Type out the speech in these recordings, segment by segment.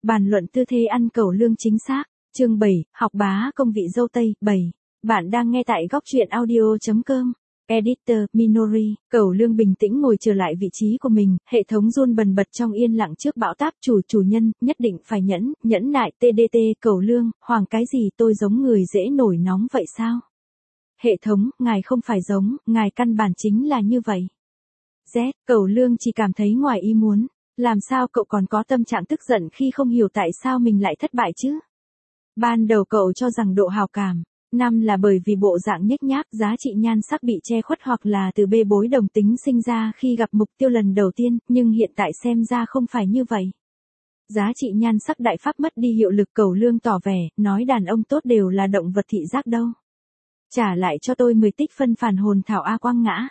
Bàn luận tư thế ăn cẩu lương chính xác. Chương 7, học bá công vị dâu tây. 7. Bạn đang nghe tại góc truyện audio.com. Editor, Minori. Cẩu lương bình tĩnh ngồi trở lại vị trí của mình, hệ thống run bần bật trong yên lặng trước bão táp. Chủ nhân, nhất định phải nhẫn nại. TDT. Cẩu lương, hoàng cái gì, tôi giống người dễ nổi nóng vậy sao? Hệ thống, ngài không phải giống, ngài căn bản chính là như vậy. Z. Cẩu lương chỉ cảm thấy ngoài ý muốn. Làm sao cậu còn có tâm trạng tức giận khi không hiểu tại sao mình lại thất bại chứ? Ban đầu cậu cho rằng độ hào cảm 5 là bởi vì bộ dạng nhếch nhác, giá trị nhan sắc bị che khuất hoặc là từ bê bối đồng tính sinh ra khi gặp mục tiêu lần đầu tiên, nhưng hiện tại xem ra không phải như vậy. Giá trị nhan sắc đại pháp mất đi hiệu lực. Cẩu lương tỏ vẻ, nói đàn ông tốt đều là động vật thị giác đâu. Trả lại cho tôi 10 tích phân phản hồn thảo A quang ngã.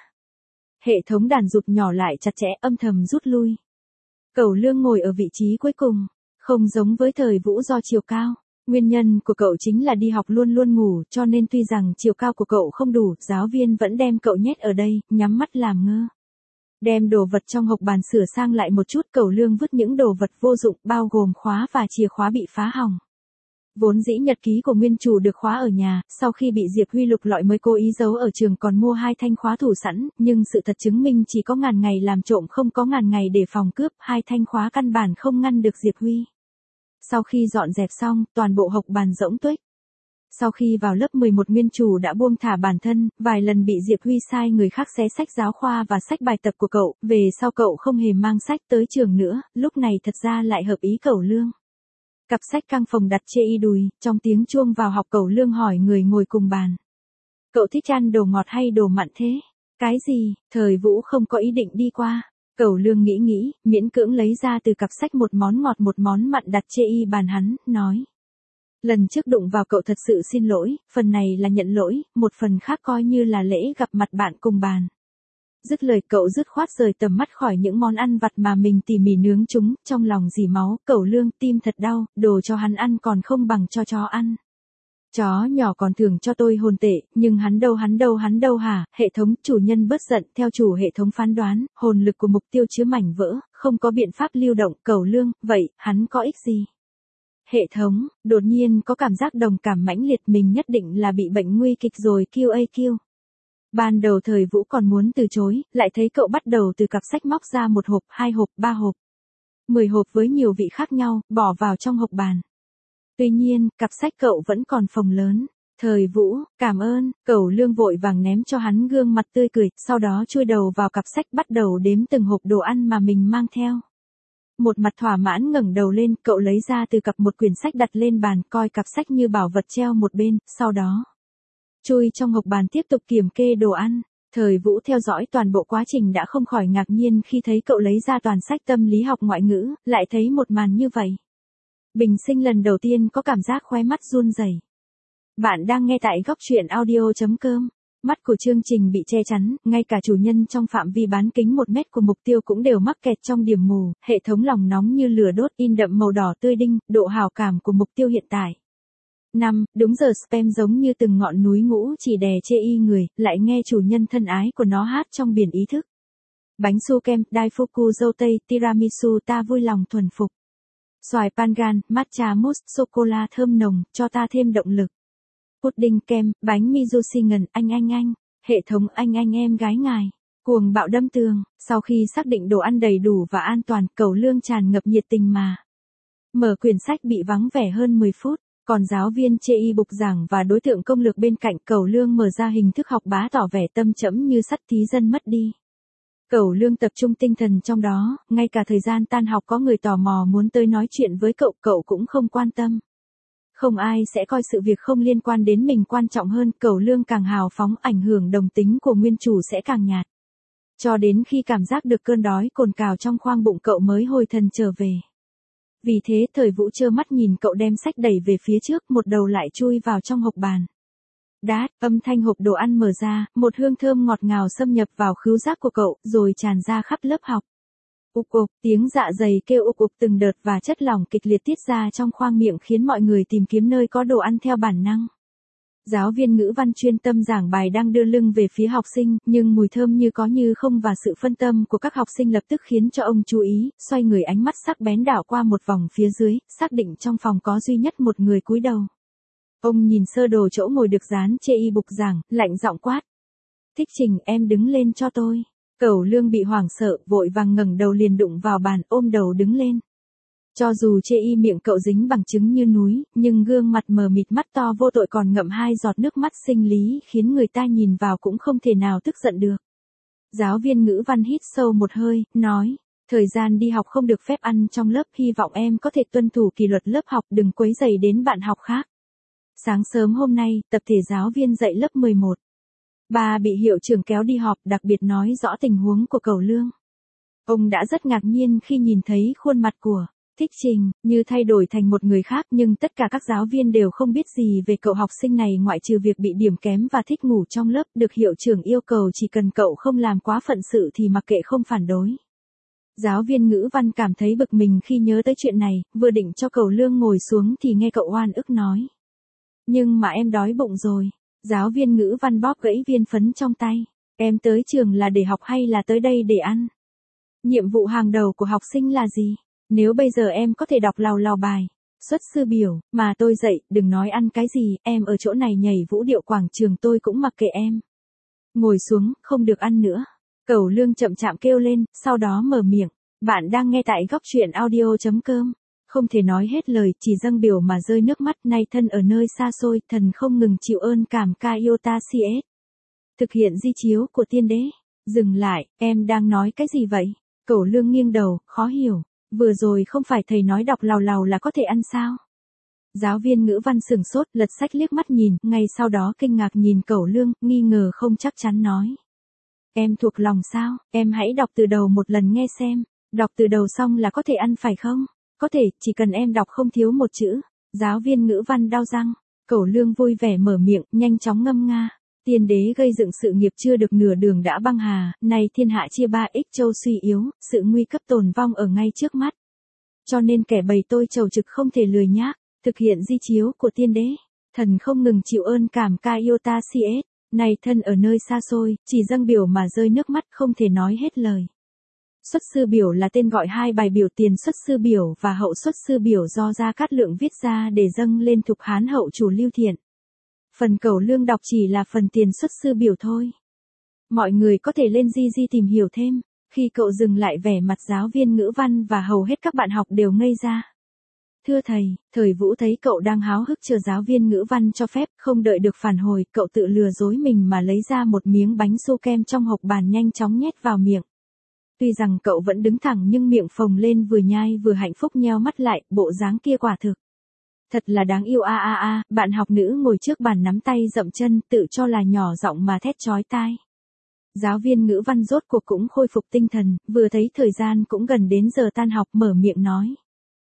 Hệ thống đàn rụt nhỏ lại chặt chẽ, âm thầm rút lui. Cẩu lương ngồi ở vị trí cuối cùng, không giống với Thời Vũ do chiều cao. Nguyên nhân của cậu chính là đi học luôn luôn ngủ, cho nên tuy rằng chiều cao của cậu không đủ, giáo viên vẫn đem cậu nhét ở đây, nhắm mắt làm ngơ. Đem đồ vật trong hộc bàn sửa sang lại một chút. Cẩu lương vứt những đồ vật vô dụng, bao gồm khóa và chìa khóa bị phá hỏng. Vốn dĩ nhật ký của nguyên chủ được khóa ở nhà, sau khi bị Diệp Huy lục lọi mới cố ý giấu ở trường, còn mua 2 thanh khóa thủ sẵn, nhưng sự thật chứng minh chỉ có ngàn ngày làm trộm không có ngàn ngày để phòng cướp. 2 thanh khóa căn bản không ngăn được Diệp Huy. Sau khi dọn dẹp xong, toàn bộ hộc bàn rỗng tuếch. Sau khi vào lớp 11, nguyên chủ đã buông thả bản thân, vài lần bị Diệp Huy sai người khác xé sách giáo khoa và sách bài tập của cậu, về sau cậu không hề mang sách tới trường nữa, lúc này thật ra lại hợp ý cẩu lương. Cặp sách căng phòng đặt chê y đùi, trong tiếng chuông vào học cẩu lương hỏi người ngồi cùng bàn. Cậu thích ăn đồ ngọt hay đồ mặn thế? Cái gì? Thời Vũ không có ý định đi qua. Cẩu lương nghĩ, miễn cưỡng lấy ra từ cặp sách một món ngọt một món mặn đặt chê y bàn hắn, nói. Lần trước đụng vào cậu thật sự xin lỗi, phần này là nhận lỗi, một phần khác coi như là lễ gặp mặt bạn cùng bàn. Dứt lời cậu dứt khoát rời tầm mắt khỏi những món ăn vặt mà mình tỉ mỉ nướng chúng, trong lòng dỉ máu. Cẩu lương tim thật đau, đồ cho hắn ăn còn không bằng cho chó ăn. Chó nhỏ còn thưởng cho tôi hồn tệ, nhưng hắn đâu hả? Hệ thống, chủ nhân bớt giận, theo chủ hệ thống phán đoán, hồn lực của mục tiêu chứa mảnh vỡ, không có biện pháp lưu động. Cẩu lương, vậy, hắn có ích gì? Hệ thống, đột nhiên có cảm giác đồng cảm mãnh liệt, mình nhất định là bị bệnh nguy kịch rồi. QAQ. Ban đầu Thời Vũ còn muốn từ chối, lại thấy cậu bắt đầu từ cặp sách móc ra 1 hộp, 2 hộp, 3 hộp. 10 hộp với nhiều vị khác nhau, bỏ vào trong hộc bàn. Tuy nhiên, cặp sách cậu vẫn còn phồng lớn. Thời Vũ, cảm ơn. Cẩu lương vội vàng ném cho hắn gương mặt tươi cười, sau đó chui đầu vào cặp sách bắt đầu đếm từng hộp đồ ăn mà mình mang theo. Một mặt thỏa mãn ngẩng đầu lên, cậu lấy ra từ cặp một quyển sách đặt lên bàn, coi cặp sách như bảo vật treo một bên, sau đó chui trong hộc bàn tiếp tục kiểm kê đồ ăn. Thời Vũ theo dõi toàn bộ quá trình đã không khỏi ngạc nhiên khi thấy cậu lấy ra toàn sách tâm lý học ngoại ngữ, lại thấy một màn như vậy. Bình sinh lần đầu tiên có cảm giác khóe mắt run rẩy. Bạn đang nghe tại góc truyện audio.com. Mắt của chương trình bị che chắn, ngay cả chủ nhân trong phạm vi bán kính 1 mét của mục tiêu cũng đều mắc kẹt trong điểm mù. Hệ thống lòng nóng như lửa đốt, in đậm màu đỏ tươi đinh, độ hào cảm của mục tiêu hiện tại. 5. Đúng giờ spam giống như từng ngọn núi ngũ chỉ đè chê y người, lại nghe chủ nhân thân ái của nó hát trong biển ý thức. Bánh su kem, Daifuku dâu tây, tiramisu, ta vui lòng thuần phục. Xoài pangan, matcha mousse, sô-cô-la thơm nồng, cho ta thêm động lực. Pudding kem, bánh mizushi ngần, anh. Hệ thống, anh em gái ngài. Cuồng bạo đâm tường. Sau khi xác định đồ ăn đầy đủ và an toàn, cẩu lương tràn ngập nhiệt tình mà mở quyển sách bị vắng vẻ hơn 10 phút. Còn giáo viên chê y bục giảng và đối tượng công lược bên cạnh, cẩu lương mở ra hình thức học bá tỏ vẻ tâm trẫm như sắt thí dân mất đi. Cẩu lương tập trung tinh thần trong đó, ngay cả thời gian tan học có người tò mò muốn tới nói chuyện với cậu, cậu cũng không quan tâm. Không ai sẽ coi sự việc không liên quan đến mình quan trọng hơn. Cẩu lương càng hào phóng, ảnh hưởng đồng tính của nguyên chủ sẽ càng nhạt. Cho đến khi cảm giác được cơn đói cồn cào trong khoang bụng cậu mới hồi thần trở về. Vì thế Thời Vũ trơ mắt nhìn cậu đem sách đẩy về phía trước, một đầu lại chui vào trong hộc bàn. Đát, âm thanh hộp đồ ăn mở ra, một hương thơm ngọt ngào xâm nhập vào khứu giác của cậu, rồi tràn ra khắp lớp học. Ục ục, tiếng dạ dày kêu ục ục từng đợt và chất lỏng kịch liệt tiết ra trong khoang miệng khiến mọi người tìm kiếm nơi có đồ ăn theo bản năng. Giáo viên ngữ văn chuyên tâm giảng bài đang đưa lưng về phía học sinh, nhưng mùi thơm như có như không và sự phân tâm của các học sinh lập tức khiến cho ông chú ý, xoay người ánh mắt sắc bén đảo qua một vòng phía dưới, xác định trong phòng có duy nhất một người cúi đầu. Ông nhìn sơ đồ chỗ ngồi được dán trên y bục giảng, lạnh giọng quát. Thích Trình, em đứng lên cho tôi. Cẩu Lương bị hoảng sợ, vội vàng ngẩng đầu liền đụng vào bàn, ôm đầu đứng lên. Cho dù chê y miệng cậu dính bằng trứng như núi, nhưng gương mặt mờ mịt mắt to vô tội còn ngậm 2 giọt nước mắt sinh lý khiến người ta nhìn vào cũng không thể nào tức giận được. Giáo viên ngữ văn hít sâu một hơi, nói, thời gian đi học không được phép ăn trong lớp, hy vọng em có thể tuân thủ kỷ luật lớp học, đừng quấy rầy đến bạn học khác. Sáng sớm hôm nay, tập thể giáo viên dạy lớp 11. Bà bị hiệu trưởng kéo đi họp, đặc biệt nói rõ tình huống của Cẩu Lương. Ông đã rất ngạc nhiên khi nhìn thấy khuôn mặt của Thích Trình như thay đổi thành một người khác, nhưng tất cả các giáo viên đều không biết gì về cậu học sinh này ngoại trừ việc bị điểm kém và thích ngủ trong lớp, được hiệu trưởng yêu cầu chỉ cần cậu không làm quá phận sự thì mặc kệ không phản đối. Giáo viên ngữ văn cảm thấy bực mình khi nhớ tới chuyện này, vừa định cho Cẩu Lương ngồi xuống thì nghe cậu oan ức nói. Nhưng mà em đói bụng rồi. Giáo viên ngữ văn bóp gãy viên phấn trong tay. Em tới trường là để học hay là tới đây để ăn? Nhiệm vụ hàng đầu của học sinh là gì? Nếu bây giờ em có thể đọc lào lào bài, xuất sư biểu, mà tôi dạy, đừng nói ăn cái gì, em ở chỗ này nhảy vũ điệu quảng trường tôi cũng mặc kệ em. Ngồi xuống, không được ăn nữa. Cẩu Lương chậm chạm kêu lên, sau đó mở miệng. Bạn đang nghe tại góc truyện audio.com. Không thể nói hết lời, chỉ dâng biểu mà rơi nước mắt, nay thân ở nơi xa xôi, thần không ngừng chịu ơn cảm ca yêu ta CS. Thực hiện di chiếu của tiên đế. Dừng lại, em đang nói cái gì vậy? Cẩu Lương nghiêng đầu, khó hiểu. Vừa rồi không phải thầy nói đọc lào lào là có thể ăn sao? Giáo viên ngữ văn sửng sốt, lật sách liếc mắt nhìn, ngay sau đó kinh ngạc nhìn Cẩu Lương, nghi ngờ không chắc chắn nói. Em thuộc lòng sao? Em hãy đọc từ đầu một lần nghe xem. Đọc từ đầu xong là có thể ăn phải không? Có thể, chỉ cần em đọc không thiếu một chữ. Giáo viên ngữ văn đau răng. Cẩu Lương vui vẻ mở miệng, nhanh chóng ngâm nga. Tiên đế gây dựng sự nghiệp chưa được nửa đường đã băng hà, nay thiên hạ chia 3x châu suy yếu, sự nguy cấp tồn vong ở ngay trước mắt. Cho nên kẻ bầy tôi trầu trực không thể lười nhác, thực hiện di chiếu của tiên đế. Thần không ngừng chịu ơn cảm ca yêu ta CS, nay thân ở nơi xa xôi, chỉ dâng biểu mà rơi nước mắt không thể nói hết lời. Xuất sư biểu là tên gọi hai bài biểu tiền xuất sư biểu và hậu xuất sư biểu do Gia Cát Lượng viết ra để dâng lên Thục Hán hậu chủ Lưu Thiện. Phần Cẩu Lương đọc chỉ là phần tiền xuất sư biểu thôi. Mọi người có thể lên Di tìm hiểu thêm. Khi cậu dừng lại, vẻ mặt giáo viên ngữ văn và hầu hết các bạn học đều ngây ra. Thưa thầy, Thời Vũ thấy cậu đang háo hức chờ giáo viên ngữ văn cho phép, không đợi được phản hồi, cậu tự lừa dối mình mà lấy ra một miếng bánh su kem trong hộp bàn nhanh chóng nhét vào miệng. Tuy rằng cậu vẫn đứng thẳng nhưng miệng phồng lên vừa nhai vừa hạnh phúc nheo mắt lại, bộ dáng kia quả thực. Thật là đáng yêu a. Bạn học nữ ngồi trước bàn nắm tay dậm chân, tự cho là nhỏ giọng mà thét chói tai. Giáo viên ngữ văn rốt cuộc cũng khôi phục tinh thần, vừa thấy thời gian cũng gần đến giờ tan học mở miệng nói.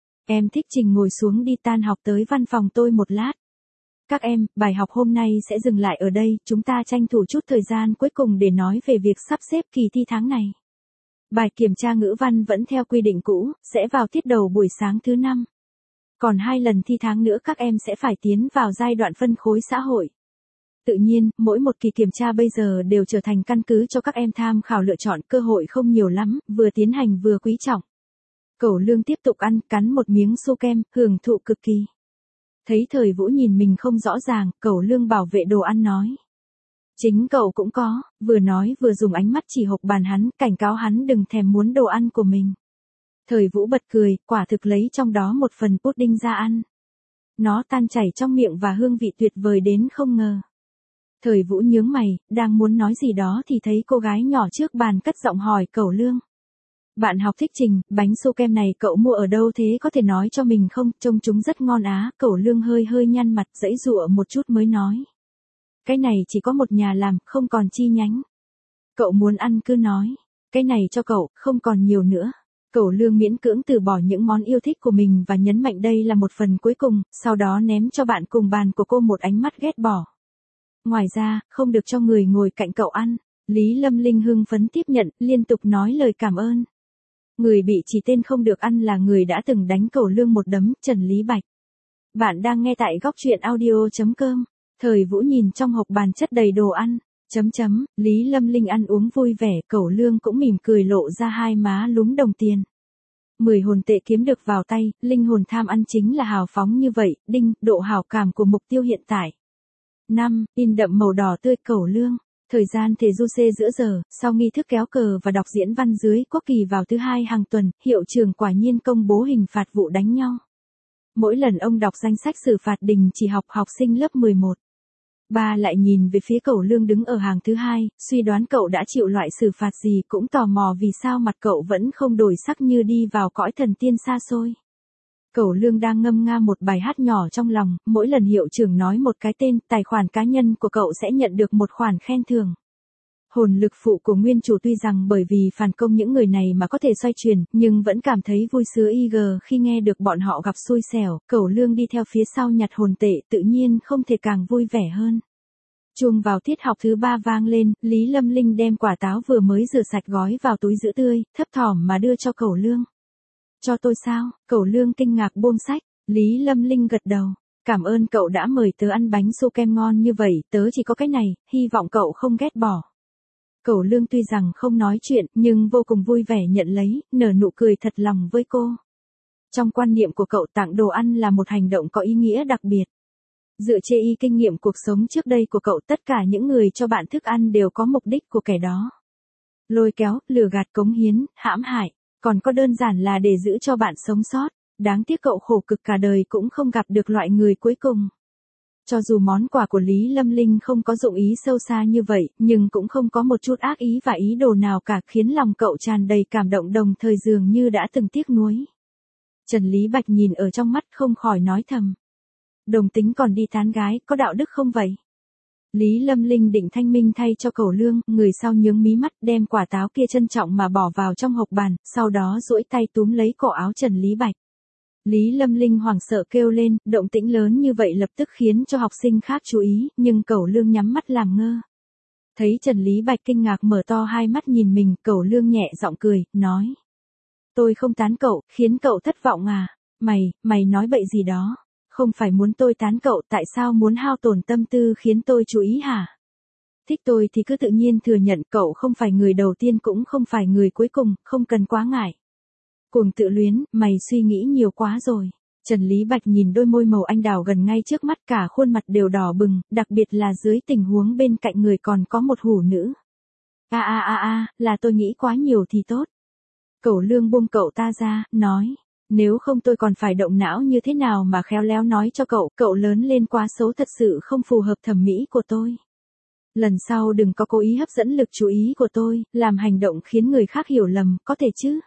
Em Thích Trình ngồi xuống đi, tan học tới văn phòng tôi một lát. Các em, bài học hôm nay sẽ dừng lại ở đây, chúng ta tranh thủ chút thời gian cuối cùng để nói về việc sắp xếp kỳ thi tháng này. Bài kiểm tra ngữ văn vẫn theo quy định cũ, sẽ vào tiết đầu buổi sáng thứ 5. Còn 2 lần thi tháng nữa các em sẽ phải tiến vào giai đoạn phân khối xã hội. Tự nhiên, mỗi một kỳ kiểm tra bây giờ đều trở thành căn cứ cho các em tham khảo lựa chọn, cơ hội không nhiều lắm, vừa tiến hành vừa quý trọng. Cẩu Lương tiếp tục ăn, cắn một miếng su kem, hưởng thụ cực kỳ. Thấy Thời Vũ nhìn mình không rõ ràng, Cẩu Lương bảo vệ đồ ăn nói. Chính cậu cũng có, vừa nói vừa dùng ánh mắt chỉ hộc bàn hắn, cảnh cáo hắn đừng thèm muốn đồ ăn của mình. Thời Vũ bật cười, quả thực lấy trong đó một phần pudding ra ăn. Nó tan chảy trong miệng và hương vị tuyệt vời đến không ngờ. Thời Vũ nhướng mày, đang muốn nói gì đó thì thấy cô gái nhỏ trước bàn cất giọng hỏi Cẩu Lương. Bạn học Thích Trình, bánh su kem này cậu mua ở đâu thế, có thể nói cho mình không, trông chúng rất ngon á. Cẩu Lương hơi nhăn mặt, giãy giụa một chút mới nói. Cái này chỉ có một nhà làm, không còn chi nhánh. Cậu muốn ăn cứ nói. Cái này cho cậu, không còn nhiều nữa. Cẩu Lương miễn cưỡng từ bỏ những món yêu thích của mình và nhấn mạnh đây là một phần cuối cùng, sau đó ném cho bạn cùng bàn của cô một ánh mắt ghét bỏ. Ngoài ra, không được cho người ngồi cạnh cậu ăn. Lý Lâm Linh hưng phấn tiếp nhận, liên tục nói lời cảm ơn. Người bị chỉ tên không được ăn là người đã từng đánh Cẩu Lương một đấm, Trần Lý Bạch. Bạn đang nghe tại góc truyện audio.com. Thời Vũ nhìn trong hộp bàn chất đầy đồ ăn. Lý Lâm Linh ăn uống vui vẻ, Cẩu Lương cũng mỉm cười lộ ra hai má lúm đồng tiền. 10 hồn tệ kiếm được vào tay, linh hồn tham ăn chính là hào phóng như vậy, đinh, độ hảo cảm của mục tiêu hiện tại. 5. In đậm màu đỏ tươi Cẩu Lương. Thời gian thể du xê giữa giờ, sau nghi thức kéo cờ và đọc diễn văn dưới quốc kỳ vào thứ hai hàng tuần, hiệu trưởng quả nhiên công bố hình phạt vụ đánh nhau. Mỗi lần ông đọc danh sách xử phạt đình chỉ học sinh lớp 11. Ba lại nhìn về phía Cẩu Lương đứng ở hàng thứ hai, suy đoán cậu đã chịu loại xử phạt gì, cũng tò mò vì sao mặt cậu vẫn không đổi sắc như đi vào cõi thần tiên xa xôi. Cẩu Lương đang ngâm nga một bài hát nhỏ trong lòng, mỗi lần hiệu trưởng nói một cái tên, tài khoản cá nhân của cậu sẽ nhận được một khoản khen thưởng. Hồn lực phụ của nguyên chủ tuy rằng bởi vì phản công những người này mà có thể xoay chuyển, nhưng vẫn cảm thấy vui sướng khi nghe được bọn họ gặp xui xẻo. Cẩu Lương đi theo phía sau nhặt hồn tệ, tự nhiên không thể càng vui vẻ hơn. Chuông vào tiết học thứ 3 vang lên, Lý Lâm Linh đem quả táo vừa mới rửa sạch gói vào túi giữ tươi, thấp thỏm mà đưa cho Cẩu Lương. Cho tôi sao? Cẩu Lương kinh ngạc buông sách. Lý Lâm Linh gật đầu. Cảm ơn cậu đã mời tớ ăn bánh su kem ngon như vậy, tớ chỉ có cái này, hy vọng cậu không ghét bỏ. Cẩu Lương tuy rằng không nói chuyện, nhưng vô cùng vui vẻ nhận lấy, nở nụ cười thật lòng với cô. Trong quan niệm của cậu, tặng đồ ăn là một hành động có ý nghĩa đặc biệt. Dựa trên kinh nghiệm cuộc sống trước đây của cậu, tất cả những người cho bạn thức ăn đều có mục đích của kẻ đó. Lôi kéo, lừa gạt, cống hiến, hãm hại, còn có đơn giản là để giữ cho bạn sống sót. Đáng tiếc cậu khổ cực cả đời cũng không gặp được loại người cuối cùng. Cho dù món quà của Lý Lâm Linh không có dụng ý sâu xa như vậy, nhưng cũng không có một chút ác ý và ý đồ nào cả, khiến lòng cậu tràn đầy cảm động, đồng thời dường như đã từng tiếc nuối. Trần Lý Bạch nhìn ở trong mắt không khỏi nói thầm. Đồng tính còn đi tán gái, có đạo đức không vậy? Lý Lâm Linh định thanh minh thay cho Cẩu Lương, người sau nhướng mí mắt đem quả táo kia trân trọng mà bỏ vào trong hộp bàn, sau đó duỗi tay túm lấy cổ áo Trần Lý Bạch. Lý Lâm Linh hoảng sợ kêu lên, động tĩnh lớn như vậy lập tức khiến cho học sinh khác chú ý, nhưng Cẩu Lương nhắm mắt làm ngơ. Thấy Trần Lý Bạch kinh ngạc mở to hai mắt nhìn mình, Cẩu Lương nhẹ giọng cười, nói. Tôi không tán cậu, khiến cậu thất vọng à? Mày nói bậy gì đó? Không phải muốn tôi tán cậu, tại sao muốn hao tổn tâm tư khiến tôi chú ý hả? Thích tôi thì cứ tự nhiên thừa nhận, cậu không phải người đầu tiên cũng không phải người cuối cùng, không cần quá ngại. Cuồng tự luyến, mày suy nghĩ nhiều quá rồi. Trần Lý Bạch nhìn đôi môi màu anh đào gần ngay trước mắt, cả khuôn mặt đều đỏ bừng, đặc biệt là dưới tình huống bên cạnh người còn có một hủ nữ. Là tôi nghĩ quá nhiều thì tốt. Cẩu Lương buông cậu ta ra, nói. Nếu không tôi còn phải động não như thế nào mà khéo léo nói cho cậu lớn lên quá xấu thật sự không phù hợp thẩm mỹ của tôi. Lần sau đừng có cố ý hấp dẫn lực chú ý của tôi, làm hành động khiến người khác hiểu lầm, có thể chứ?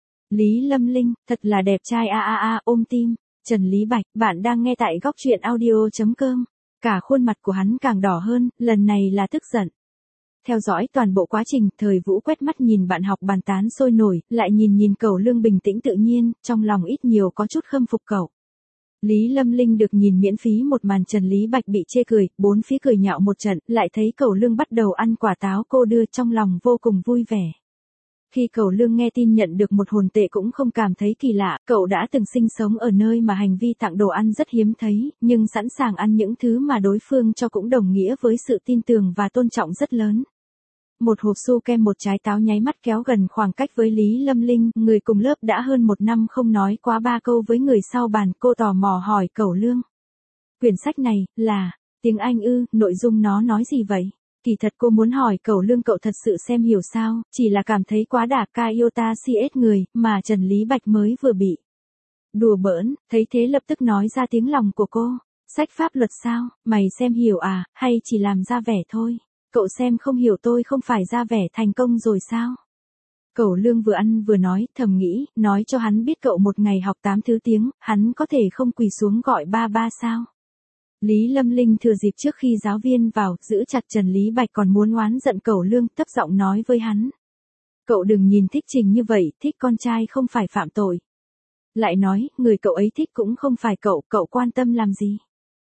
Lý Lâm Linh, thật là đẹp trai ôm tim. Trần Lý Bạch, bạn đang nghe tại góc truyện audio.com. Cả khuôn mặt của hắn càng đỏ hơn, lần này là tức giận. Theo dõi toàn bộ quá trình, Thời Vũ quét mắt nhìn bạn học bàn tán sôi nổi, lại nhìn Cẩu Lương bình tĩnh tự nhiên, trong lòng ít nhiều có chút khâm phục cậu. Lý Lâm Linh được nhìn miễn phí một màn, Trần Lý Bạch bị chê cười, bốn phía cười nhạo một trận, lại thấy Cẩu Lương bắt đầu ăn quả táo cô đưa, trong lòng vô cùng vui vẻ. Khi Cẩu Lương nghe tin nhận được một hồn tệ cũng không cảm thấy kỳ lạ, cậu đã từng sinh sống ở nơi mà hành vi tặng đồ ăn rất hiếm thấy, nhưng sẵn sàng ăn những thứ mà đối phương cho cũng đồng nghĩa với sự tin tưởng và tôn trọng rất lớn. Một hộp su kem, một trái táo nháy mắt kéo gần khoảng cách với Lý Lâm Linh, người cùng lớp đã hơn một năm không nói quá ba câu với người sau bàn, cô tò mò hỏi Cẩu Lương. Quyển sách này, là, tiếng Anh ư, nội dung nó nói gì vậy? Kỳ thật cô muốn hỏi Cẩu Lương cậu thật sự xem hiểu sao, chỉ là cảm thấy quá đà ca iota cs người, mà Trần Lý Bạch mới vừa bị đùa bỡn, thấy thế lập tức nói ra tiếng lòng của cô. Sách pháp luật sao, mày xem hiểu à, hay chỉ làm ra vẻ thôi? Cậu xem không hiểu tôi không phải ra vẻ thành công rồi sao? Cẩu Lương vừa ăn vừa nói, thầm nghĩ, nói cho hắn biết cậu một ngày học 8 thứ tiếng, hắn có thể không quỳ xuống gọi ba ba sao? Lý Lâm Linh thừa dịp trước khi giáo viên vào, giữ chặt Trần Lý Bạch còn muốn oán giận Cẩu Lương, thấp giọng nói với hắn. Cậu đừng nhìn thích Trình như vậy, thích con trai không phải phạm tội. Lại nói, người cậu ấy thích cũng không phải cậu quan tâm làm gì?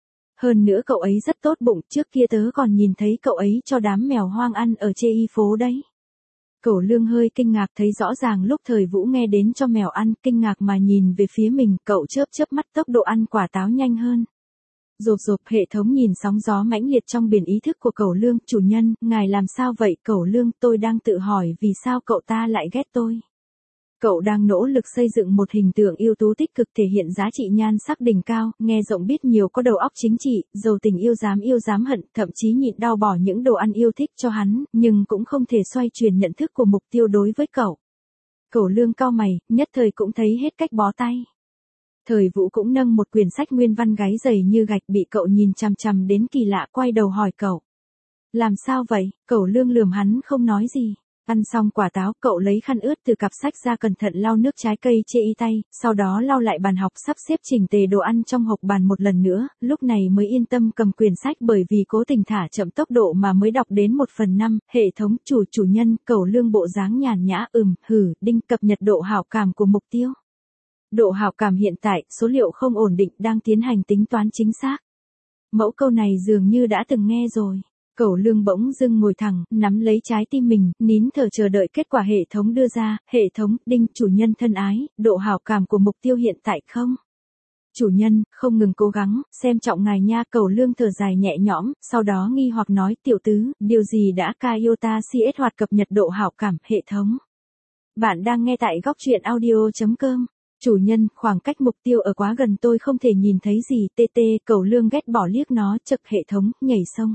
Hơn nữa cậu ấy rất tốt bụng, trước kia tớ còn nhìn thấy cậu ấy cho đám mèo hoang ăn ở chê y phố đấy. Cẩu Lương hơi kinh ngạc, thấy rõ ràng lúc Thời Vũ nghe đến cho mèo ăn, kinh ngạc mà nhìn về phía mình, cậu chớp mắt, tốc độ ăn quả táo nhanh hơn. Rộp rộp hệ thống nhìn sóng gió mãnh liệt trong biển ý thức của Cẩu Lương, chủ nhân, ngài làm sao vậy Cẩu Lương, tôi đang tự hỏi vì sao cậu ta lại ghét tôi. Cậu đang nỗ lực xây dựng một hình tượng ưu tú tích cực thể hiện giá trị nhan sắc đỉnh cao, nghe rộng biết nhiều có đầu óc chính trị, giàu tình yêu dám hận, thậm chí nhịn đau bỏ những đồ ăn yêu thích cho hắn, nhưng cũng không thể xoay chuyển nhận thức của mục tiêu đối với cậu. Cẩu Lương cau mày, nhất thời cũng thấy hết cách bó tay. Thời Vũ cũng nâng một quyển sách nguyên văn gáy dày như gạch bị cậu nhìn chằm chằm đến kỳ lạ quay đầu hỏi cậu. Làm sao vậy? Cẩu Lương lườm hắn không nói gì. Ăn xong quả táo, cậu lấy khăn ướt từ cặp sách ra cẩn thận lau nước trái cây chê y tay, sau đó lau lại bàn học sắp xếp chỉnh tề đồ ăn trong hộc bàn một lần nữa, lúc này mới yên tâm cầm quyển sách bởi vì cố tình thả chậm tốc độ mà mới đọc đến 1/5, hệ thống chủ nhân, Cẩu Lương bộ dáng nhàn nhã đinh cập nhật độ hảo cảm của mục tiêu. Độ hảo cảm hiện tại, số liệu không ổn định đang tiến hành tính toán chính xác. Mẫu câu này dường như đã từng nghe rồi. Cẩu Lương bỗng dưng ngồi thẳng, nắm lấy trái tim mình, nín thở chờ đợi kết quả hệ thống đưa ra, hệ thống, đinh, chủ nhân thân ái, độ hảo cảm của mục tiêu hiện tại không? Chủ nhân, không ngừng cố gắng, xem trọng ngài nha. Cẩu Lương thở dài nhẹ nhõm, sau đó nghi hoặc nói, tiểu tứ, điều gì đã Iota CS hoạt cập nhật độ hảo cảm, hệ thống. Bạn đang nghe tại góc truyện audio.com. Chủ nhân, khoảng cách mục tiêu ở quá gần tôi không thể nhìn thấy gì, Cẩu Lương ghét bỏ liếc nó, chực hệ thống, nhảy sông.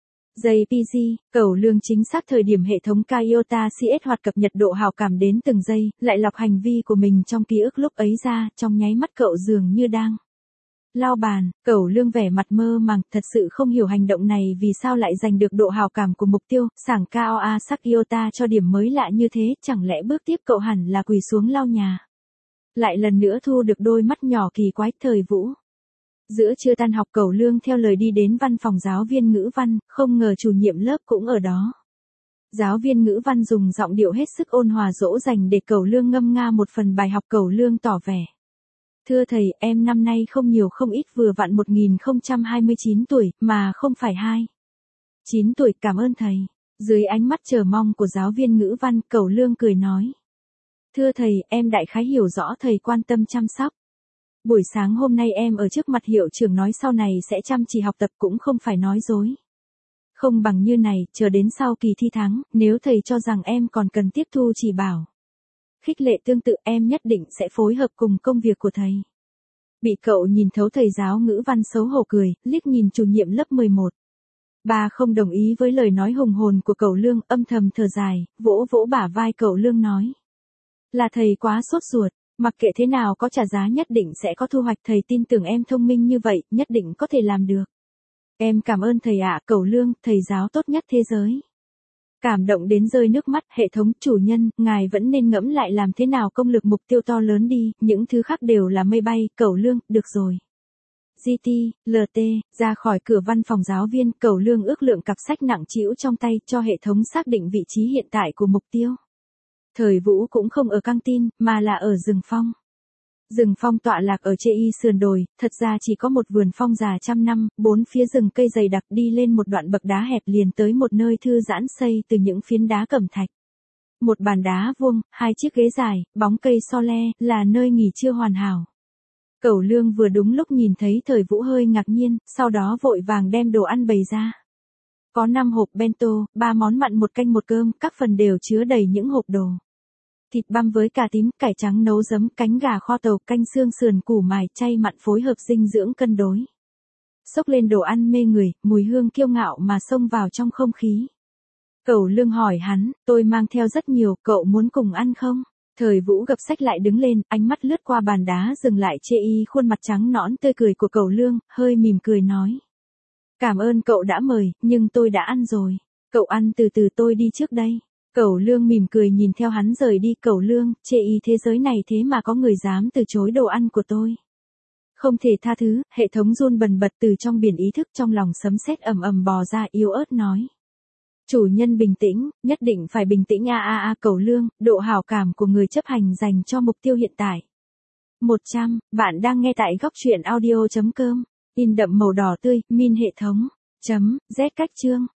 JPG, Cẩu Lương chính xác thời điểm hệ thống Iota CS hoạt cập nhật độ hảo cảm đến từng giây, lại lọc hành vi của mình trong ký ức lúc ấy ra, trong nháy mắt cậu dường như đang lau bàn. Cẩu Lương vẻ mặt mơ màng, thật sự không hiểu hành động này vì sao lại giành được độ hảo cảm của mục tiêu, sảng KOA sắc Iota cho điểm mới lạ như thế, chẳng lẽ bước tiếp cậu hẳn là quỳ xuống lau nhà. Lại lần nữa thu được đôi mắt nhỏ kỳ quái. Thời Vũ. Giữa trưa tan học, Cẩu Lương theo lời đi đến văn phòng giáo viên ngữ văn, không ngờ chủ nhiệm lớp cũng ở đó. Giáo viên ngữ văn dùng giọng điệu hết sức ôn hòa dỗ dành để Cẩu Lương ngâm nga một phần bài học. Cẩu Lương tỏ vẻ. Thưa thầy, em năm nay không nhiều không ít, vừa vặn 1029 tuổi, mà không phải 9 tuổi, cảm ơn thầy. Dưới ánh mắt chờ mong của giáo viên ngữ văn, Cẩu Lương cười nói. Thưa thầy, em đại khái hiểu rõ thầy quan tâm chăm sóc. Buổi sáng hôm nay em ở trước mặt hiệu trưởng nói sau này sẽ chăm chỉ học tập cũng không phải nói dối. Không bằng như này, chờ đến sau kỳ thi tháng, nếu thầy cho rằng em còn cần tiếp thu chỉ bảo. Khích lệ tương tự, em nhất định sẽ phối hợp cùng công việc của thầy. Bị cậu nhìn thấu, thầy giáo ngữ văn xấu hổ cười, liếc nhìn chủ nhiệm lớp 11. Bà không đồng ý với lời nói hùng hồn của Cẩu Lương, âm thầm thở dài, vỗ vỗ bả vai Cẩu Lương nói. Là thầy quá sốt ruột, mặc kệ thế nào có trả giá nhất định sẽ có thu hoạch, thầy tin tưởng em thông minh như vậy, nhất định có thể làm được. Em cảm ơn thầy ạ. Cẩu Lương, thầy giáo tốt nhất thế giới. Cảm động đến rơi nước mắt. Hệ thống, chủ nhân, ngài vẫn nên ngẫm lại làm thế nào công lực mục tiêu to lớn đi, những thứ khác đều là mây bay. Cẩu Lương, được rồi. GT, LT, ra khỏi cửa văn phòng giáo viên, Cẩu Lương ước lượng cặp sách nặng trĩu trong tay, cho hệ thống xác định vị trí hiện tại của mục tiêu. Thời Vũ cũng không ở căng tin, mà là ở rừng phong. Rừng phong tọa lạc ở Chê Y sườn đồi, thật ra chỉ có một vườn phong già trăm năm, bốn phía rừng cây dày đặc, đi lên một đoạn bậc đá hẹp liền tới một nơi thư giãn xây từ những phiến đá cẩm thạch. Một bàn đá vuông, hai chiếc ghế dài, bóng cây so le, là nơi nghỉ trưa hoàn hảo. Cẩu Lương vừa đúng lúc nhìn thấy Thời Vũ hơi ngạc nhiên, sau đó vội vàng đem đồ ăn bày ra. Có 5 hộp bento, 3 món mặn, 1 canh 1 cơm, các phần đều chứa đầy những hộp đồ. Thịt băm với cà tím, cải trắng nấu giấm, cánh gà kho tàu, canh xương sườn, củ mài, chay mặn phối hợp dinh dưỡng cân đối. Xốc lên đồ ăn mê người, mùi hương kiêu ngạo mà xông vào trong không khí. Cẩu Lương hỏi hắn, tôi mang theo rất nhiều, cậu muốn cùng ăn không? Thời Vũ gập sách lại đứng lên, ánh mắt lướt qua bàn đá dừng lại Chê Y khuôn mặt trắng nõn tươi cười của Cẩu Lương, hơi mỉm cười nói. Cảm ơn cậu đã mời, nhưng tôi đã ăn rồi. Cậu ăn từ từ, tôi đi trước đây. Cẩu Lương mỉm cười nhìn theo hắn rời đi. Cẩu Lương, Chê Y thế giới này thế mà có người dám từ chối đồ ăn của tôi. Không thể tha thứ. Hệ thống run bần bật từ trong biển ý thức, trong lòng sấm sét ầm ầm bò ra, yếu ớt nói. Chủ nhân bình tĩnh, nhất định phải bình tĩnh Cẩu Lương, độ hảo cảm của người chấp hành dành cho mục tiêu hiện tại. 100, bạn đang nghe tại góc truyện audio.com. In đậm màu đỏ tươi, min hệ thống. Z cách chương.